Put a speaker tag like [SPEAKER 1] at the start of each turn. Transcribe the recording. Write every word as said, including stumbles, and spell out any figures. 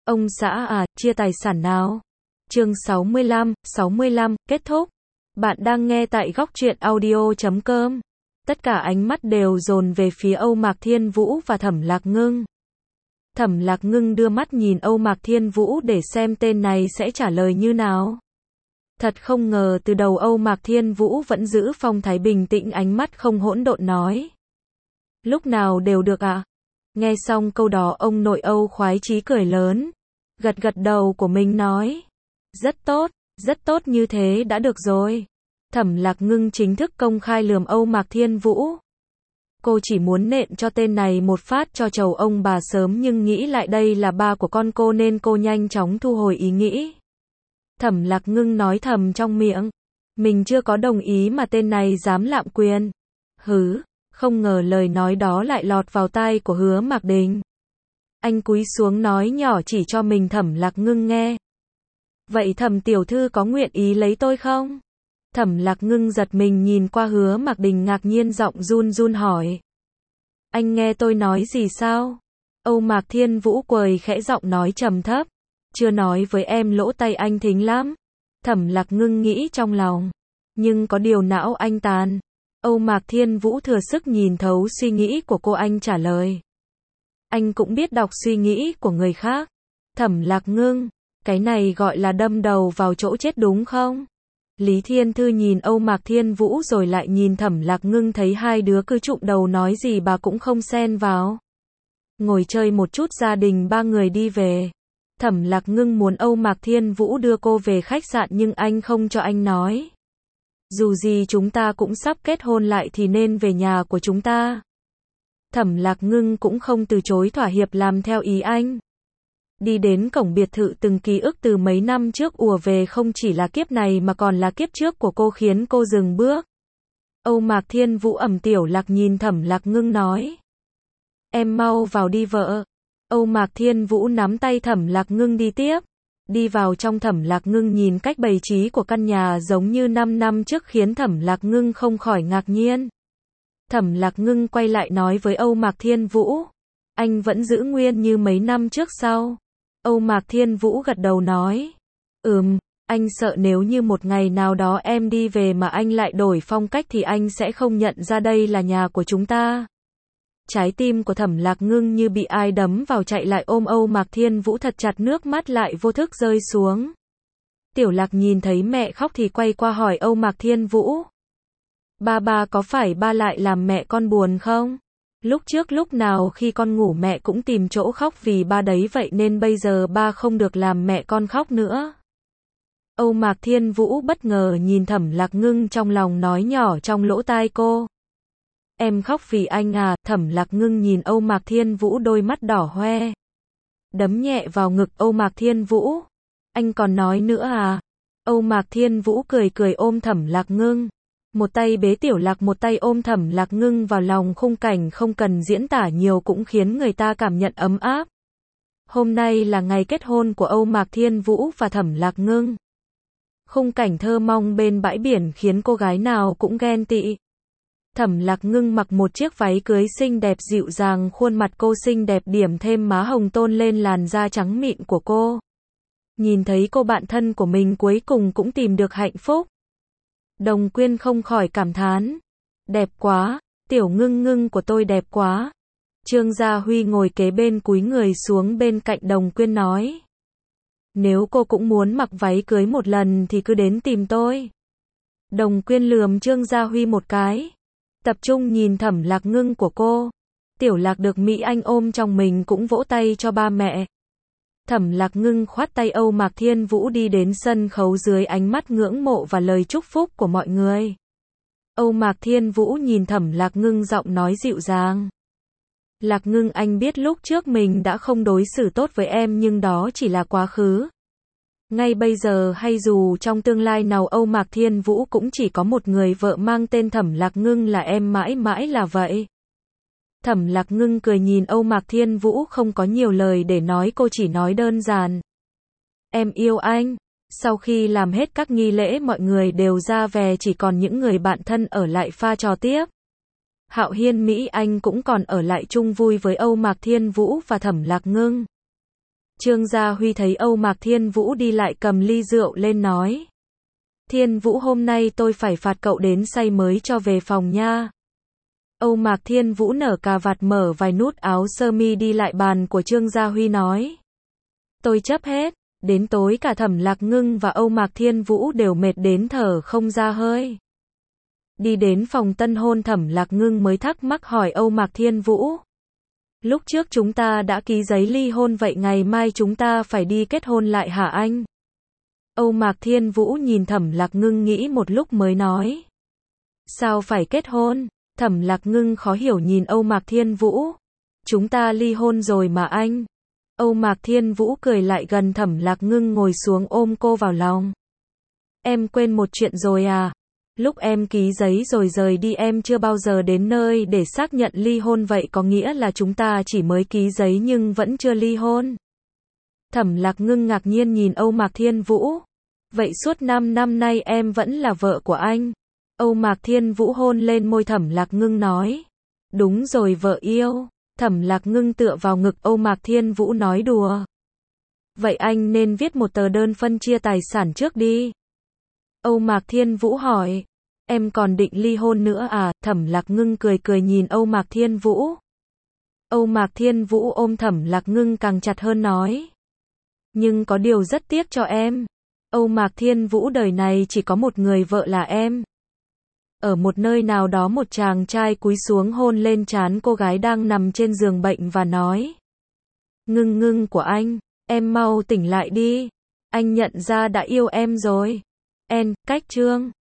[SPEAKER 1] Ông xã à, chia tài sản nào? Chương sáu mươi lăm, sáu mươi lăm, kết thúc. Bạn đang nghe tại góc truyện audio chấm com. Tất cả ánh mắt đều dồn về phía Âu Mạc Thiên Vũ và Thẩm Lạc Ngưng. Thẩm Lạc Ngưng đưa mắt nhìn Âu Mạc Thiên Vũ để xem tên này sẽ trả lời như nào. Thật không ngờ từ đầu Âu Mạc Thiên Vũ vẫn giữ phong thái bình tĩnh, ánh mắt không hỗn độn nói. Lúc nào đều được ạ. À? Nghe xong câu đó ông nội Âu khoái chí cười lớn. Gật gật đầu của mình nói. Rất tốt, rất tốt, như thế đã được rồi. Thẩm Lạc Ngưng chính thức công khai lườm Âu Mạc Thiên Vũ. Cô chỉ muốn nện cho tên này một phát cho chầu ông bà sớm, nhưng nghĩ lại đây là ba của con cô nên cô nhanh chóng thu hồi ý nghĩ. Thẩm Lạc Ngưng nói thầm trong miệng. Mình chưa có đồng ý mà tên này dám lạm quyền. Hứ, không ngờ lời nói đó lại lọt vào tai của Hứa Mạc Đình. Anh cúi xuống nói nhỏ chỉ cho mình Thẩm Lạc Ngưng nghe. Vậy Thẩm tiểu thư có nguyện ý lấy tôi không? Thẩm Lạc Ngưng giật mình nhìn qua Hứa Mạc Đình, ngạc nhiên giọng run run hỏi. Anh nghe tôi nói gì sao? Âu Mạc Thiên Vũ quầy khẽ giọng nói trầm thấp. Chưa nói với em lỗ tai anh thính lắm. Thẩm Lạc Ngưng nghĩ trong lòng. Nhưng có điều não anh tàn. Âu Mạc Thiên Vũ thừa sức nhìn thấu suy nghĩ của cô, anh trả lời. Anh cũng biết đọc suy nghĩ của người khác. Thẩm Lạc Ngưng, cái này gọi là đâm đầu vào chỗ chết đúng không? Lý Thiên Thư nhìn Âu Mạc Thiên Vũ rồi lại nhìn Thẩm Lạc Ngưng, thấy hai đứa cứ trụm đầu nói gì bà cũng không xen vào. Ngồi chơi một chút, gia đình ba người đi về. Thẩm Lạc Ngưng muốn Âu Mạc Thiên Vũ đưa cô về khách sạn nhưng anh không cho, anh nói. Dù gì chúng ta cũng sắp kết hôn lại thì nên về nhà của chúng ta. Thẩm Lạc Ngưng cũng không từ chối, thỏa hiệp làm theo ý anh. Đi đến cổng biệt thự, từng ký ức từ mấy năm trước ùa về, không chỉ là kiếp này mà còn là kiếp trước của cô, khiến cô dừng bước. Âu Mạc Thiên Vũ ẩm Tiểu Lạc nhìn Thẩm Lạc Ngưng nói. Em mau vào đi vợ. Âu Mạc Thiên Vũ nắm tay Thẩm Lạc Ngưng đi tiếp. Đi vào trong, Thẩm Lạc Ngưng nhìn cách bày trí của căn nhà giống như năm năm trước khiến Thẩm Lạc Ngưng không khỏi ngạc nhiên. Thẩm Lạc Ngưng quay lại nói với Âu Mạc Thiên Vũ. Anh vẫn giữ nguyên như mấy năm trước sao? Âu Mạc Thiên Vũ gật đầu nói. Ừm, anh sợ nếu như một ngày nào đó em đi về mà anh lại đổi phong cách thì anh sẽ không nhận ra đây là nhà của chúng ta. Trái tim của Thẩm Lạc Ngưng như bị ai đấm vào, chạy lại ôm Âu Mạc Thiên Vũ thật chặt, nước mắt lại vô thức rơi xuống. Tiểu Lạc nhìn thấy mẹ khóc thì quay qua hỏi Âu Mạc Thiên Vũ. Ba ba, có phải ba lại làm mẹ con buồn không? Lúc trước lúc nào khi con ngủ mẹ cũng tìm chỗ khóc vì ba đấy, vậy nên bây giờ ba không được làm mẹ con khóc nữa. Âu Mạc Thiên Vũ bất ngờ nhìn Thẩm Lạc Ngưng, trong lòng nói nhỏ trong lỗ tai cô. Em khóc vì anh à? Thẩm Lạc Ngưng nhìn Âu Mạc Thiên Vũ, đôi mắt đỏ hoe. Đấm nhẹ vào ngực Âu Mạc Thiên Vũ. Anh còn nói nữa à? Âu Mạc Thiên Vũ cười cười ôm Thẩm Lạc Ngưng. Một tay bế Tiểu Lạc, một tay ôm Thẩm Lạc Ngưng vào lòng, khung cảnh không cần diễn tả nhiều cũng khiến người ta cảm nhận ấm áp. Hôm nay là ngày kết hôn của Âu Mạc Thiên Vũ và Thẩm Lạc Ngưng. Khung cảnh thơ mong bên bãi biển khiến cô gái nào cũng ghen tị. Thẩm Lạc Ngưng mặc một chiếc váy cưới xinh đẹp dịu dàng, khuôn mặt cô xinh đẹp điểm thêm má hồng tôn lên làn da trắng mịn của cô. Nhìn thấy cô bạn thân của mình cuối cùng cũng tìm được hạnh phúc. Đồng Quyên không khỏi cảm thán. Đẹp quá, Tiểu Ngưng Ngưng của tôi đẹp quá. Trương Gia Huy ngồi kế bên cúi người xuống bên cạnh Đồng Quyên nói. Nếu cô cũng muốn mặc váy cưới một lần thì cứ đến tìm tôi. Đồng Quyên lườm Trương Gia Huy một cái. Tập trung nhìn Thẩm Lạc Ngưng của cô. Tiểu Lạc được Mỹ Anh ôm trong mình cũng vỗ tay cho ba mẹ. Thẩm Lạc Ngưng khoát tay Âu Mạc Thiên Vũ đi đến sân khấu dưới ánh mắt ngưỡng mộ và lời chúc phúc của mọi người. Âu Mạc Thiên Vũ nhìn Thẩm Lạc Ngưng, giọng nói dịu dàng. Lạc Ngưng, anh biết lúc trước mình đã không đối xử tốt với em nhưng đó chỉ là quá khứ. Ngay bây giờ hay dù trong tương lai nào Âu Mạc Thiên Vũ cũng chỉ có một người vợ mang tên Thẩm Lạc Ngưng, là em, mãi mãi là vậy. Thẩm Lạc Ngưng cười nhìn Âu Mạc Thiên Vũ, không có nhiều lời để nói, cô chỉ nói đơn giản. Em yêu anh. Sau khi làm hết các nghi lễ mọi người đều ra về, chỉ còn những người bạn thân ở lại pha trò tiếp. Hạo Hiên, Mỹ Anh cũng còn ở lại chung vui với Âu Mạc Thiên Vũ và Thẩm Lạc Ngưng. Trương Gia Huy thấy Âu Mạc Thiên Vũ đi lại cầm ly rượu lên nói. Thiên Vũ hôm nay tôi phải phạt cậu đến say mới cho về phòng nha. Âu Mạc Thiên Vũ nở cà vạt mở vài nút áo sơ mi đi lại bàn của Trương Gia Huy nói. Tôi chấp hết, đến tối cả Thẩm Lạc Ngưng và Âu Mạc Thiên Vũ đều mệt đến thở không ra hơi. Đi đến phòng tân hôn Thẩm Lạc Ngưng mới thắc mắc hỏi Âu Mạc Thiên Vũ. Lúc trước chúng ta đã ký giấy ly hôn vậy ngày mai chúng ta phải đi kết hôn lại hả anh? Âu Mạc Thiên Vũ nhìn Thẩm Lạc Ngưng nghĩ một lúc mới nói. Sao phải kết hôn? Thẩm Lạc Ngưng khó hiểu nhìn Âu Mạc Thiên Vũ. Chúng ta ly hôn rồi mà anh. Âu Mạc Thiên Vũ cười lại gần Thẩm Lạc Ngưng ngồi xuống ôm cô vào lòng. Em quên một chuyện rồi à? Lúc em ký giấy rồi rời đi em chưa bao giờ đến nơi để xác nhận ly hôn vậy có nghĩa là chúng ta chỉ mới ký giấy nhưng vẫn chưa ly hôn. Thẩm Lạc Ngưng ngạc nhiên nhìn Âu Mạc Thiên Vũ. Vậy suốt năm năm nay em vẫn là vợ của anh. Âu Mạc Thiên Vũ hôn lên môi Thẩm Lạc Ngưng nói. Đúng rồi vợ yêu. Thẩm Lạc Ngưng tựa vào ngực Âu Mạc Thiên Vũ nói đùa. Vậy anh nên viết một tờ đơn phân chia tài sản trước đi. Âu Mạc Thiên Vũ hỏi. Em còn định ly hôn nữa à? Thẩm Lạc Ngưng cười cười nhìn Âu Mạc Thiên Vũ. Âu Mạc Thiên Vũ ôm Thẩm Lạc Ngưng càng chặt hơn nói. Nhưng có điều rất tiếc cho em. Âu Mạc Thiên Vũ đời này chỉ có một người vợ là em. Ở một nơi nào đó một chàng trai cúi xuống hôn lên trán cô gái đang nằm trên giường bệnh và nói. Ngưng ngưng của anh, em mau tỉnh lại đi. Anh nhận ra đã yêu em rồi. En, cách chương.